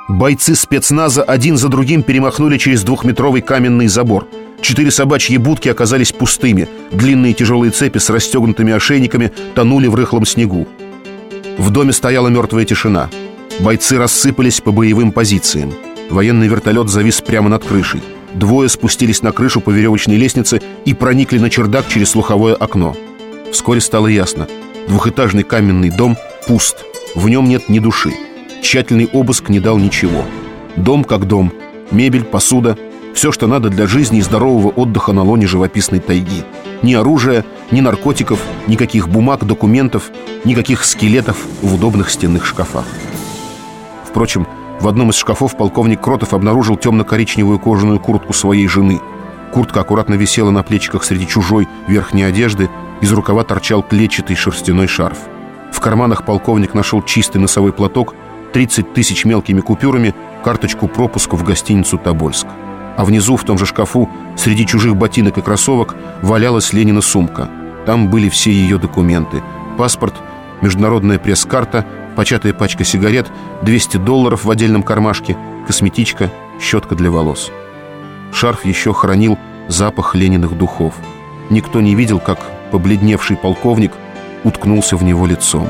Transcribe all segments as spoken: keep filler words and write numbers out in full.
Бойцы спецназа один за другим перемахнули через двухметровый каменный забор. Четыре собачьи будки оказались пустыми. Длинные тяжелые цепи с расстегнутыми ошейниками тонули в рыхлом снегу. В доме стояла мертвая тишина. Бойцы рассыпались по боевым позициям. Военный вертолет завис прямо над крышей. Двое спустились на крышу по веревочной лестнице и проникли на чердак через слуховое окно. Вскоре стало ясно: двухэтажный каменный дом пуст. В нем нет ни души. Тщательный обыск не дал ничего. Дом как дом. Мебель, посуда. Все, что надо для жизни и здорового отдыха на лоне живописной тайги. Ни оружия, ни наркотиков, никаких бумаг, документов, никаких скелетов в удобных стенных шкафах. Впрочем, в одном из шкафов полковник Кротов обнаружил темно-коричневую кожаную куртку своей жены. Куртка аккуратно висела на плечиках среди чужой верхней одежды. Из рукава торчал клетчатый шерстяной шарф. В карманах полковник нашел чистый носовой платок, тридцать тысяч мелкими купюрами, карточку пропуска в гостиницу «Тобольск». А внизу, в том же шкафу, среди чужих ботинок и кроссовок, валялась Ленина сумка. Там были все ее документы: паспорт, международная пресс-карта, початая пачка сигарет, двести долларов в отдельном кармашке, косметичка, щетка для волос. Шарф еще хранил запах Лениных духов. Никто не видел, как побледневший полковник уткнулся в него лицом.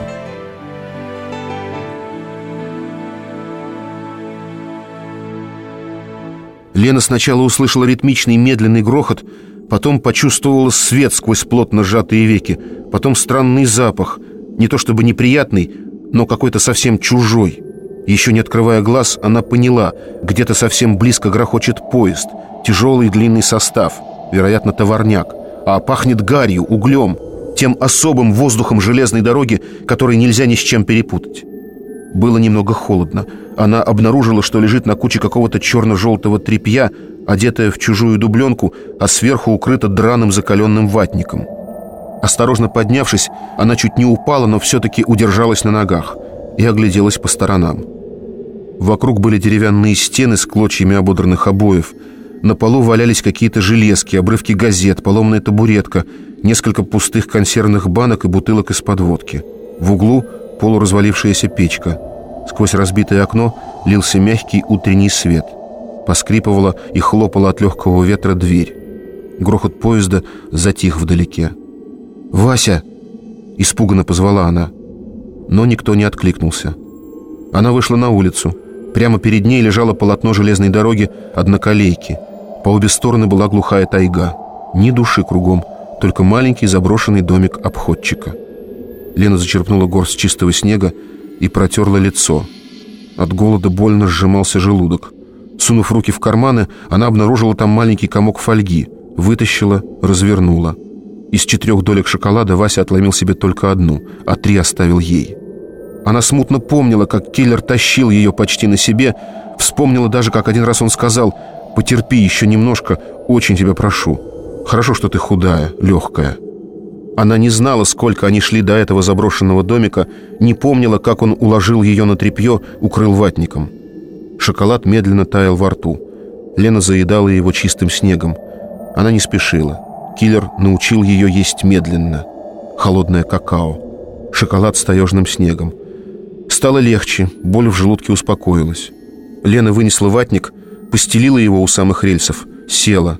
Лена сначала услышала ритмичный медленный грохот, потом почувствовала свет сквозь плотно сжатые веки, потом странный запах, не то чтобы неприятный, но какой-то совсем чужой. Еще не открывая глаз, она поняла: где-то совсем близко грохочет поезд, тяжелый длинный состав, вероятно, товарняк, а пахнет гарью, углем, тем особым воздухом железной дороги, который нельзя ни с чем перепутать. Было немного холодно. Она обнаружила, что лежит на куче какого-то черно-желтого тряпья, одетая в чужую дубленку, а сверху укрыта драным закаленным ватником. Осторожно поднявшись, она чуть не упала, но все-таки удержалась на ногах и огляделась по сторонам. Вокруг были деревянные стены с клочьями ободранных обоев. На полу валялись какие-то железки, обрывки газет, поломная табуретка, несколько пустых консервных банок и бутылок из-под водки. В углу полуразвалившаяся печка. Сквозь разбитое окно лился мягкий утренний свет. Поскрипывала и хлопала от легкого ветра дверь. Грохот поезда затих вдалеке. «Вася!» — испуганно позвала она. Но никто не откликнулся. Она вышла на улицу. Прямо перед ней лежало полотно железной дороги одноколейки. По обе стороны была глухая тайга. Ни души кругом, только маленький заброшенный домик обходчика. Лена зачерпнула горсть чистого снега и протерла лицо. От голода больно сжимался желудок. Сунув руки в карманы, она обнаружила там маленький комок фольги. Вытащила, развернула. Из четырех долек шоколада Вася отломил себе только одну, а три оставил ей. Она смутно помнила, как киллер тащил ее почти на себе. Вспомнила даже, как один раз он сказал: «Потерпи еще немножко, очень тебя прошу. Хорошо, что ты худая, легкая». Она не знала, сколько они шли до этого заброшенного домика, не помнила, как он уложил ее на тряпье, укрыл ватником. Шоколад медленно таял во рту. Лена заедала его чистым снегом. Она не спешила. Киллер научил ее есть медленно. Холодное какао, шоколад с таежным снегом. Стало легче, боль в желудке успокоилась. Лена вынесла ватник, постелила его у самых рельсов, села.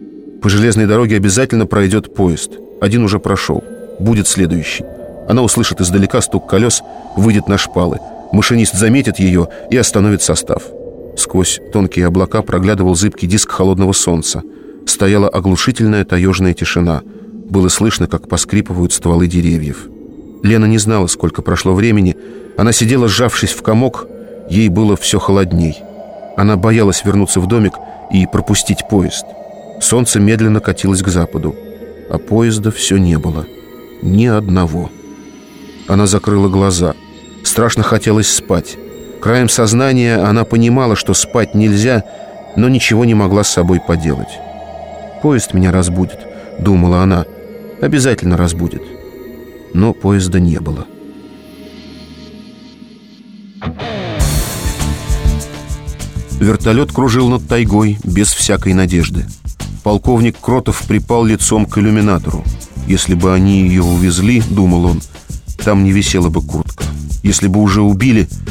По железной дороге обязательно пройдет поезд. Один уже прошел, будет следующий. Она услышит издалека стук колес, выйдет на шпалы. Машинист заметит ее и остановит состав. Сквозь тонкие облака проглядывал зыбкий диск холодного солнца. Стояла оглушительная таежная тишина. Было слышно, как поскрипывают стволы деревьев. Лена не знала, сколько прошло времени. Она сидела, сжавшись в комок. Ей было все холодней. Она боялась вернуться в домик и пропустить поезд. Солнце медленно катилось к западу, а поезда все не было. Ни одного. Она закрыла глаза. Страшно хотелось спать. Краем сознания она понимала, что спать нельзя, но ничего не могла с собой поделать. «Поезд меня разбудит», — думала она. «Обязательно разбудит». Но поезда не было. Вертолет кружил над тайгой без всякой надежды. Полковник Кротов припал лицом к иллюминатору. Если бы они ее увезли, думал он, там не висела бы куртка. Если бы уже убили,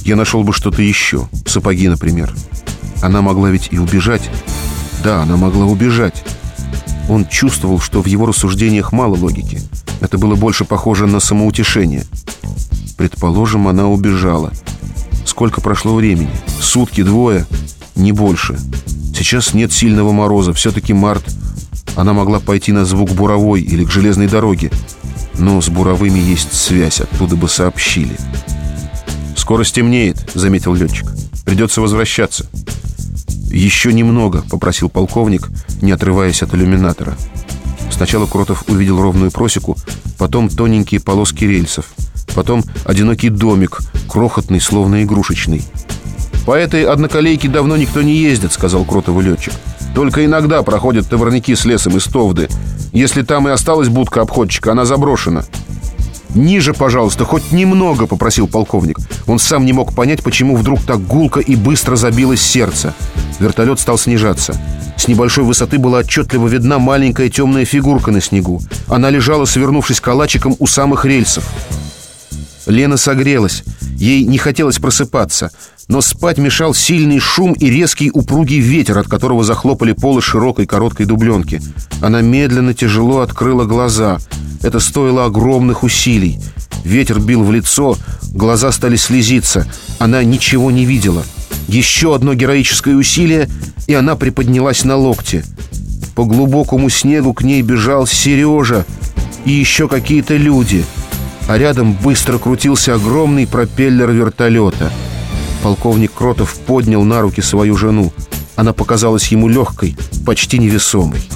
Я нашел бы что-то еще. Сапоги, например. Она могла ведь и убежать. Да, она могла убежать. Он чувствовал, что в его рассуждениях мало логики. Это было больше похоже на самоутешение. Предположим, она убежала. Сколько прошло времени? Сутки, двое? Не больше. Сейчас нет сильного мороза, все-таки март. Она могла пойти на звук буровой или к железной дороге. Но с буровыми есть связь, оттуда бы сообщили. «Скоро стемнеет», — заметил летчик. «Придется возвращаться». «Еще немного», — попросил полковник, не отрываясь от иллюминатора. Сначала Кротов увидел ровную просеку, потом тоненькие полоски рельсов, потом одинокий домик, крохотный, словно игрушечный. «По этой одноколейке давно никто не ездит», — сказал Кротову летчик. «Только иногда проходят товарники с лесом из Товды. Если там и осталась будка обходчика, она заброшена». «Ниже, пожалуйста, хоть немного», — попросил полковник. Он сам не мог понять, почему вдруг так гулко и быстро забилось сердце. Вертолет стал снижаться. С небольшой высоты была отчетливо видна маленькая темная фигурка на снегу. Она лежала, свернувшись калачиком, у самых рельсов. Лена согрелась. Ей не хотелось просыпаться, но спать мешал сильный шум и резкий упругий ветер, от которого захлопали полы широкой короткой дубленки. Она медленно, тяжело открыла глаза. Это стоило огромных усилий. Ветер бил в лицо, глаза стали слезиться. Она ничего не видела. Еще одно героическое усилие, и она приподнялась на локте. По глубокому снегу к ней бежал Сережа и еще какие-то люди. А рядом быстро крутился огромный пропеллер вертолета. Полковник Кротов поднял на руки свою жену. Она показалась ему легкой, почти невесомой.